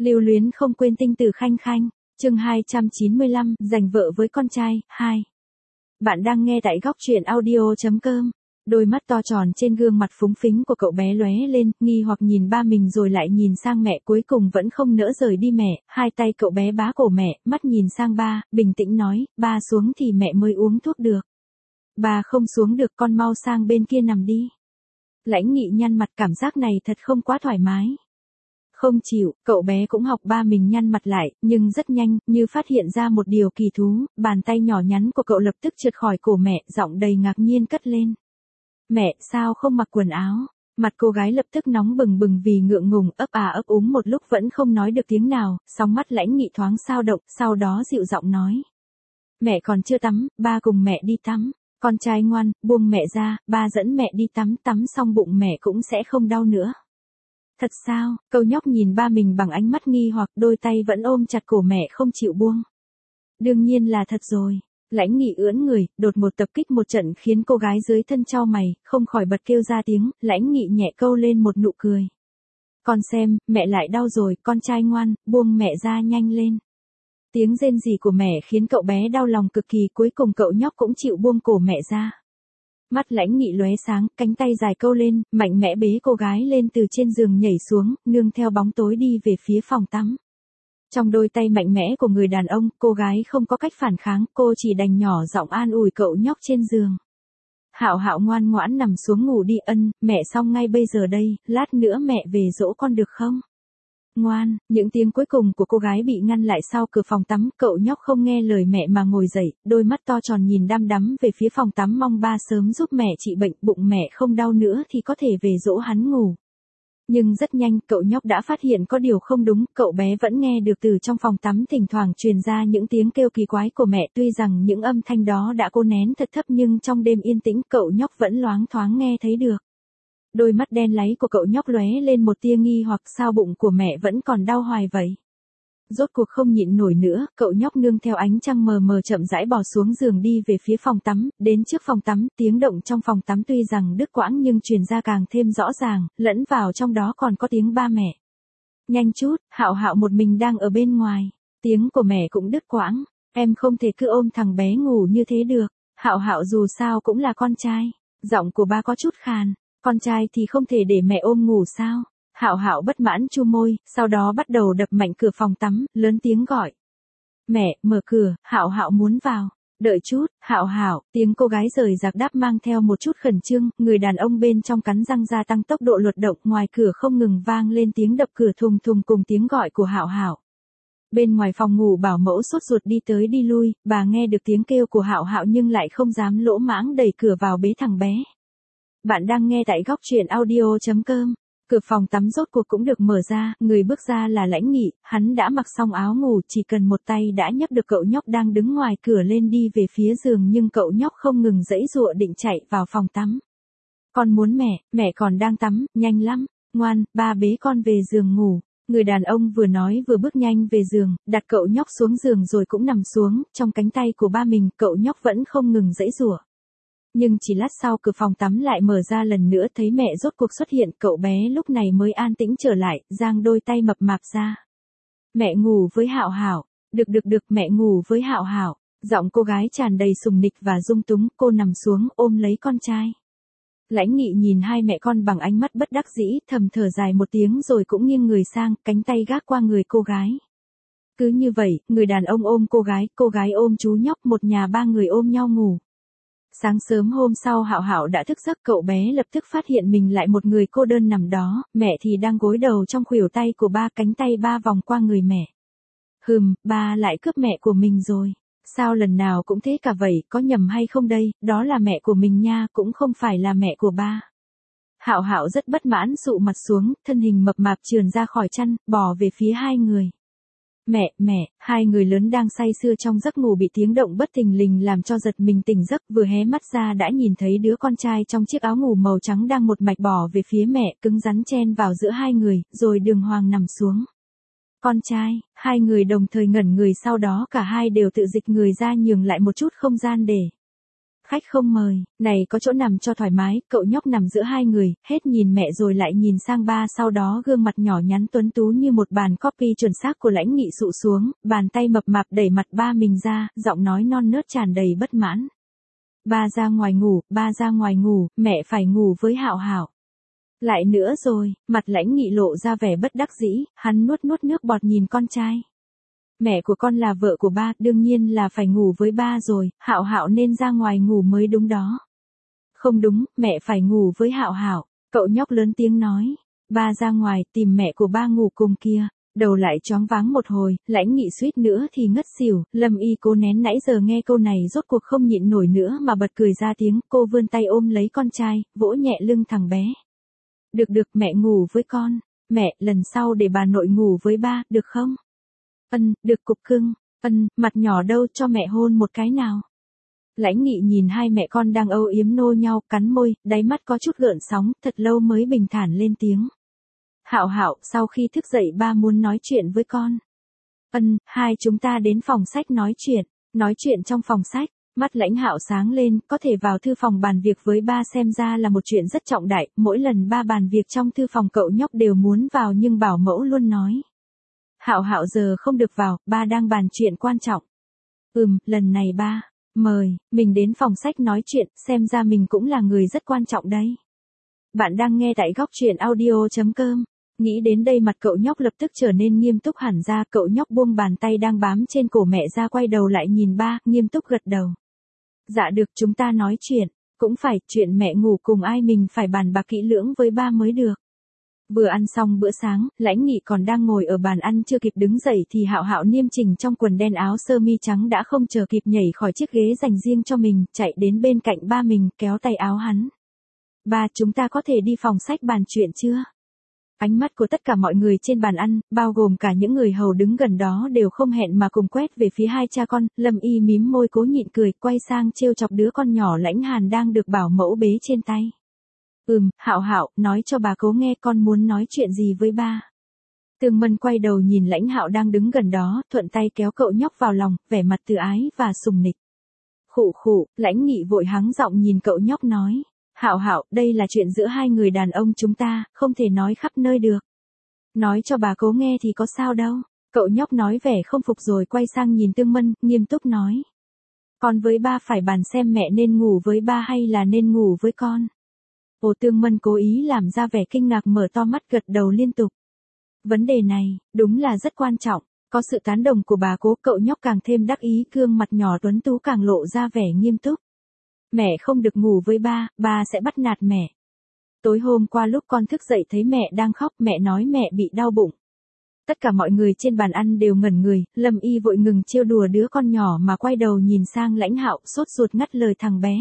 Lưu luyến không quên tinh tử Khanh Khanh, chương 295, giành vợ với con trai, 2. Bạn đang nghe tại góc truyện audio.com. Đôi mắt to tròn trên gương mặt phúng phính của cậu bé lóe lên, nghi hoặc nhìn ba mình rồi lại nhìn sang mẹ, cuối cùng vẫn không nỡ rời đi mẹ, hai tay cậu bé bá cổ mẹ, mắt nhìn sang ba, bình tĩnh nói, ba xuống thì mẹ mới uống thuốc được. Ba không xuống được, con mau sang bên kia nằm đi. Lãnh Nghị nhăn mặt, cảm giác này thật không quá thoải mái. Không chịu, cậu bé cũng học ba mình nhăn mặt lại, nhưng rất nhanh, như phát hiện ra một điều kỳ thú, bàn tay nhỏ nhắn của cậu lập tức trượt khỏi cổ mẹ, giọng đầy ngạc nhiên cất lên. Mẹ, sao không mặc quần áo? Mặt cô gái lập tức nóng bừng bừng vì ngượng ngùng, ấp ấp úng một lúc vẫn không nói được tiếng nào, sóng mắt Lãnh Nghị thoáng xao động, sau đó dịu giọng nói. Mẹ còn chưa tắm, ba cùng mẹ đi tắm. Con trai ngoan, buông mẹ ra, ba dẫn mẹ đi tắm, tắm xong bụng mẹ cũng sẽ không đau nữa. Thật sao? Cậu nhóc nhìn ba mình bằng ánh mắt nghi hoặc, đôi tay vẫn ôm chặt cổ mẹ không chịu buông. Đương nhiên là thật rồi. Lãnh Nghị ưỡn người, đột một tập kích một trận khiến cô gái dưới thân chau mày, không khỏi bật kêu ra tiếng, Lãnh Nghị nhẹ câu lên một nụ cười. Con xem, mẹ lại đau rồi, con trai ngoan, buông mẹ ra nhanh lên. Tiếng rên rỉ của mẹ khiến cậu bé đau lòng cực kỳ, cuối cùng cậu nhóc cũng chịu buông cổ mẹ ra. Mắt Lãnh Nghị lóe sáng, cánh tay dài câu lên, mạnh mẽ bế cô gái lên từ trên giường nhảy xuống, nương theo bóng tối đi về phía phòng tắm. Trong đôi tay mạnh mẽ của người đàn ông, cô gái không có cách phản kháng, cô chỉ đành nhỏ giọng an ủi cậu nhóc trên giường. Hạo Hạo ngoan ngoãn nằm xuống ngủ đi, mẹ xong ngay bây giờ đây, lát nữa mẹ về dỗ con được không? Ngoan, những tiếng cuối cùng của cô gái bị ngăn lại sau cửa phòng tắm, cậu nhóc không nghe lời mẹ mà ngồi dậy, đôi mắt to tròn nhìn đăm đắm về phía phòng tắm, mong ba sớm giúp mẹ trị bệnh, bụng mẹ không đau nữa thì có thể về dỗ hắn ngủ. Nhưng rất nhanh, cậu nhóc đã phát hiện có điều không đúng, cậu bé vẫn nghe được từ trong phòng tắm thỉnh thoảng truyền ra những tiếng kêu kỳ quái của mẹ, tuy rằng những âm thanh đó đã cố nén thật thấp nhưng trong đêm yên tĩnh cậu nhóc vẫn loáng thoáng nghe thấy được. Đôi mắt đen láy của cậu nhóc lóe lên một tia nghi hoặc, sao bụng của mẹ vẫn còn đau hoài vậy? Rốt cuộc không nhịn nổi nữa, cậu nhóc nương theo ánh trăng mờ mờ chậm rãi bò xuống giường đi về phía phòng tắm, đến trước phòng tắm, tiếng động trong phòng tắm tuy rằng đứt quãng nhưng truyền ra càng thêm rõ ràng, lẫn vào trong đó còn có tiếng ba mẹ. Nhanh chút, Hạo Hạo một mình đang ở bên ngoài, tiếng của mẹ cũng đứt quãng, em không thể cứ ôm thằng bé ngủ như thế được, Hạo Hạo dù sao cũng là con trai, giọng của ba có chút khàn. Con trai thì không thể để mẹ ôm ngủ sao? Hạo Hạo bất mãn chu môi, sau đó bắt đầu đập mạnh cửa phòng tắm, lớn tiếng gọi. Mẹ, mở cửa, Hạo Hạo muốn vào. Đợi chút, Hạo Hạo, tiếng cô gái rời rạc đáp mang theo một chút khẩn trương, người đàn ông bên trong cắn răng gia tăng tốc độ luật động, ngoài cửa không ngừng vang lên tiếng đập cửa thùng thùng cùng tiếng gọi của Hạo Hạo. Bên ngoài phòng ngủ bảo mẫu sốt ruột đi tới đi lui, bà nghe được tiếng kêu của Hạo Hạo nhưng lại không dám lỗ mãng đẩy cửa vào bế thằng bé. Bạn đang nghe tại góc truyện audio.com. Cửa phòng tắm rốt cuộc cũng được mở ra, người bước ra là Lãnh Nghị, hắn đã mặc xong áo ngủ, chỉ cần một tay đã nhấc được cậu nhóc đang đứng ngoài cửa lên đi về phía giường, nhưng cậu nhóc không ngừng giãy giụa định chạy vào phòng tắm. Con muốn mẹ còn đang tắm, nhanh lắm, ngoan, ba bế con về giường ngủ. Người đàn ông vừa nói vừa bước nhanh về giường, đặt cậu nhóc xuống giường rồi cũng nằm xuống, trong cánh tay của ba mình, cậu nhóc vẫn không ngừng giãy giụa. Nhưng chỉ lát sau cửa phòng tắm lại mở ra lần nữa, thấy mẹ rốt cuộc xuất hiện, cậu bé lúc này mới an tĩnh trở lại, giang đôi tay mập mạp ra. Mẹ ngủ với Hạo Hạo, được, mẹ ngủ với Hạo Hạo. Giọng cô gái tràn đầy sùng nịch và dung túng, cô nằm xuống ôm lấy con trai. Lãnh Nghị nhìn hai mẹ con bằng ánh mắt bất đắc dĩ, thầm thở dài một tiếng rồi cũng nghiêng người sang, cánh tay gác qua người cô gái. Cứ như vậy, người đàn ông ôm cô gái ôm chú nhóc, một nhà ba người ôm nhau ngủ. Sáng sớm hôm sau Hạo Hạo đã thức giấc, cậu bé lập tức phát hiện mình lại một người cô đơn nằm đó, mẹ thì đang gối đầu trong khuỷu tay của ba, cánh tay ba vòng qua người mẹ. Ba lại cướp mẹ của mình rồi. Sao lần nào cũng thế cả vậy, có nhầm hay không đây, đó là mẹ của mình nha, cũng không phải là mẹ của ba. Hạo Hạo rất bất mãn sụ mặt xuống, thân hình mập mạp trườn ra khỏi chăn, bò về phía hai người. Mẹ, hai người lớn đang say sưa trong giấc ngủ bị tiếng động bất thình lình làm cho giật mình tỉnh giấc, vừa hé mắt ra đã nhìn thấy đứa con trai trong chiếc áo ngủ màu trắng đang một mạch bò về phía mẹ, cứng rắn chen vào giữa hai người, rồi đường hoàng nằm xuống. Con trai, hai người đồng thời ngẩn người, sau đó cả hai đều tự dịch người ra nhường lại một chút không gian để khách không mời, này có chỗ nằm cho thoải mái, cậu nhóc nằm giữa hai người, hết nhìn mẹ rồi lại nhìn sang ba, sau đó gương mặt nhỏ nhắn tuấn tú như một bàn copy chuẩn xác của Lãnh Nghị sụ xuống, bàn tay mập mạp đẩy mặt ba mình ra, giọng nói non nớt tràn đầy bất mãn. Ba ra ngoài ngủ, mẹ phải ngủ với Hạo Hạo. Lại nữa rồi, mặt Lãnh Nghị lộ ra vẻ bất đắc dĩ, hắn nuốt nước bọt nhìn con trai. Mẹ của con là vợ của ba, đương nhiên là phải ngủ với ba rồi, Hạo Hạo nên ra ngoài ngủ mới đúng đó. Không đúng, mẹ phải ngủ với Hạo Hạo, cậu nhóc lớn tiếng nói. Ba ra ngoài tìm mẹ của ba ngủ cùng kia. Đầu lại choáng váng một hồi, Lãnh Nghị suýt nữa thì ngất xỉu, Lâm Y cố nén nãy giờ nghe câu này rốt cuộc không nhịn nổi nữa mà bật cười ra tiếng, cô vươn tay ôm lấy con trai, vỗ nhẹ lưng thằng bé. Được mẹ ngủ với con, mẹ, lần sau để bà nội ngủ với ba, được không? Được cục cưng, mặt nhỏ đâu cho mẹ hôn một cái nào. Lãnh Nghị nhìn hai mẹ con đang âu yếm nô nhau, cắn môi, đáy mắt có chút gợn sóng, thật lâu mới bình thản lên tiếng. Hạo Hạo, sau khi thức dậy ba muốn nói chuyện với con. Hai chúng ta đến phòng sách nói chuyện trong phòng sách. Mắt Lãnh Hạo sáng lên, có thể vào thư phòng bàn việc với ba xem ra là một chuyện rất trọng đại, mỗi lần ba bàn việc trong thư phòng cậu nhóc đều muốn vào nhưng bảo mẫu luôn nói. Hạo Hạo giờ không được vào, ba đang bàn chuyện quan trọng. Lần này ba, mời, mình đến phòng sách nói chuyện, xem ra mình cũng là người rất quan trọng đấy. Bạn đang nghe tại góc truyện audio.com. Nghĩ đến đây mặt cậu nhóc lập tức trở nên nghiêm túc hẳn ra, cậu nhóc buông bàn tay đang bám trên cổ mẹ ra, quay đầu lại nhìn ba, nghiêm túc gật đầu. Dạ được, chúng ta nói chuyện, cũng phải, chuyện mẹ ngủ cùng ai mình phải bàn bạc kỹ lưỡng với ba mới được. Vừa ăn xong bữa sáng, Lãnh Nghị còn đang ngồi ở bàn ăn chưa kịp đứng dậy thì Hạo Hạo niêm chỉnh trong quần đen áo sơ mi trắng đã không chờ kịp nhảy khỏi chiếc ghế dành riêng cho mình, chạy đến bên cạnh ba mình, kéo tay áo hắn. Ba, chúng ta có thể đi phòng sách bàn chuyện chưa? Ánh mắt của tất cả mọi người trên bàn ăn, bao gồm cả những người hầu đứng gần đó đều không hẹn mà cùng quét về phía hai cha con, Lâm Y mím môi cố nhịn cười, quay sang trêu chọc đứa con nhỏ Lãnh Hàn đang được bảo mẫu bế trên tay. Hạo Hạo, nói cho bà cố nghe con muốn nói chuyện gì với ba. Tương Mân quay đầu nhìn Lãnh Hạo đang đứng gần đó, thuận tay kéo cậu nhóc vào lòng, vẻ mặt từ ái và sùng nịch. Khụ, Lãnh Nghị vội hắng giọng nhìn cậu nhóc nói. Hạo Hạo, đây là chuyện giữa hai người đàn ông chúng ta, không thể nói khắp nơi được. Nói cho bà cố nghe thì có sao đâu. Cậu nhóc nói vẻ không phục rồi quay sang nhìn Tương Mân, nghiêm túc nói. Con với ba phải bàn xem mẹ nên ngủ với ba hay là nên ngủ với con. Tương Mân cố ý làm ra vẻ kinh ngạc, mở to mắt gật đầu liên tục. Vấn đề này, đúng là rất quan trọng, có sự tán đồng của bà cố, cậu nhóc càng thêm đắc ý, gương mặt nhỏ tuấn tú càng lộ ra vẻ nghiêm túc. Mẹ không được ngủ với ba, ba sẽ bắt nạt mẹ. Tối hôm qua lúc con thức dậy thấy mẹ đang khóc, mẹ nói mẹ bị đau bụng. Tất cả mọi người trên bàn ăn đều ngẩn người, Lâm Y vội ngừng trêu đùa đứa con nhỏ mà quay đầu nhìn sang Lãnh Hạo, sốt ruột ngắt lời thằng bé.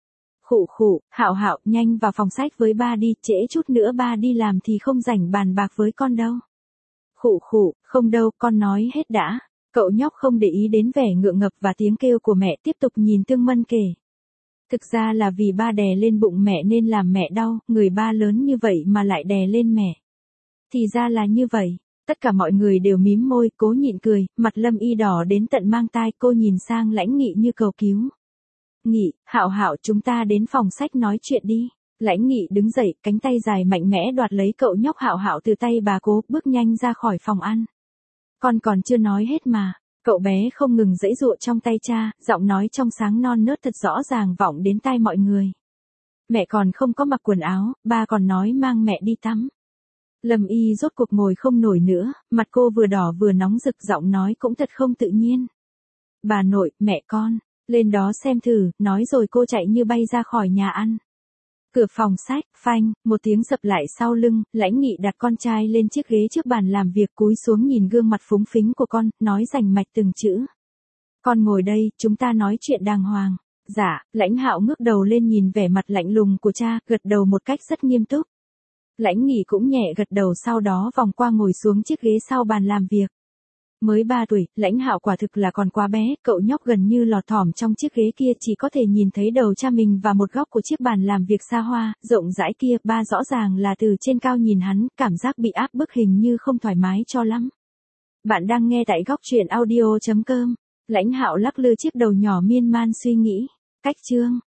Khụ, Hạo Hạo, nhanh vào phòng sách với ba đi, trễ chút nữa ba đi làm thì không rảnh bàn bạc với con đâu. Khụ, không đâu, con nói hết đã. Cậu nhóc không để ý đến vẻ ngượng ngập và tiếng kêu của mẹ, tiếp tục nhìn Tương Mân kể. Thực ra là vì ba đè lên bụng mẹ nên làm mẹ đau, người ba lớn như vậy mà lại đè lên mẹ. Thì ra là như vậy, tất cả mọi người đều mím môi, cố nhịn cười, mặt Lâm Y đỏ đến tận mang tai, cô nhìn sang Lãnh Nghị như cầu cứu. Nghị, Hạo, chúng ta đến phòng sách nói chuyện đi. Lãnh Nghị đứng dậy, cánh tay dài mạnh mẽ đoạt lấy cậu nhóc Hạo từ tay bà cố, bước nhanh ra khỏi phòng ăn. Con còn chưa nói hết mà. Cậu bé không ngừng giãy giụa trong tay cha, giọng nói trong sáng non nớt thật rõ ràng vọng đến tai mọi người. Mẹ còn không có mặc quần áo, ba còn nói mang mẹ đi tắm. Lâm Y rốt cuộc ngồi không nổi nữa, mặt cô vừa đỏ vừa nóng rực, giọng nói cũng thật không tự nhiên. Bà nội, mẹ con, lên đó xem thử, nói rồi cô chạy như bay ra khỏi nhà ăn. Cửa phòng sách, phanh, một tiếng sập lại sau lưng, Lãnh Nghị đặt con trai lên chiếc ghế trước bàn làm việc, cúi xuống nhìn gương mặt phúng phính của con, nói rành mạch từng chữ. Con ngồi đây, chúng ta nói chuyện đàng hoàng. Dạ, Lãnh Hạo ngước đầu lên nhìn vẻ mặt lạnh lùng của cha, gật đầu một cách rất nghiêm túc. Lãnh Nghị cũng nhẹ gật đầu, sau đó vòng qua ngồi xuống chiếc ghế sau bàn làm việc. Mới 3 tuổi, Lãnh Hạo quả thực là còn quá bé, cậu nhóc gần như lọt thỏm trong chiếc ghế kia, chỉ có thể nhìn thấy đầu cha mình và một góc của chiếc bàn làm việc xa hoa, rộng rãi kia, ba rõ ràng là từ trên cao nhìn hắn, cảm giác bị áp bức hình như không thoải mái cho lắm. Bạn đang nghe tại góc truyện audio.com. Lãnh Hạo lắc lư chiếc đầu nhỏ miên man suy nghĩ. Cách chương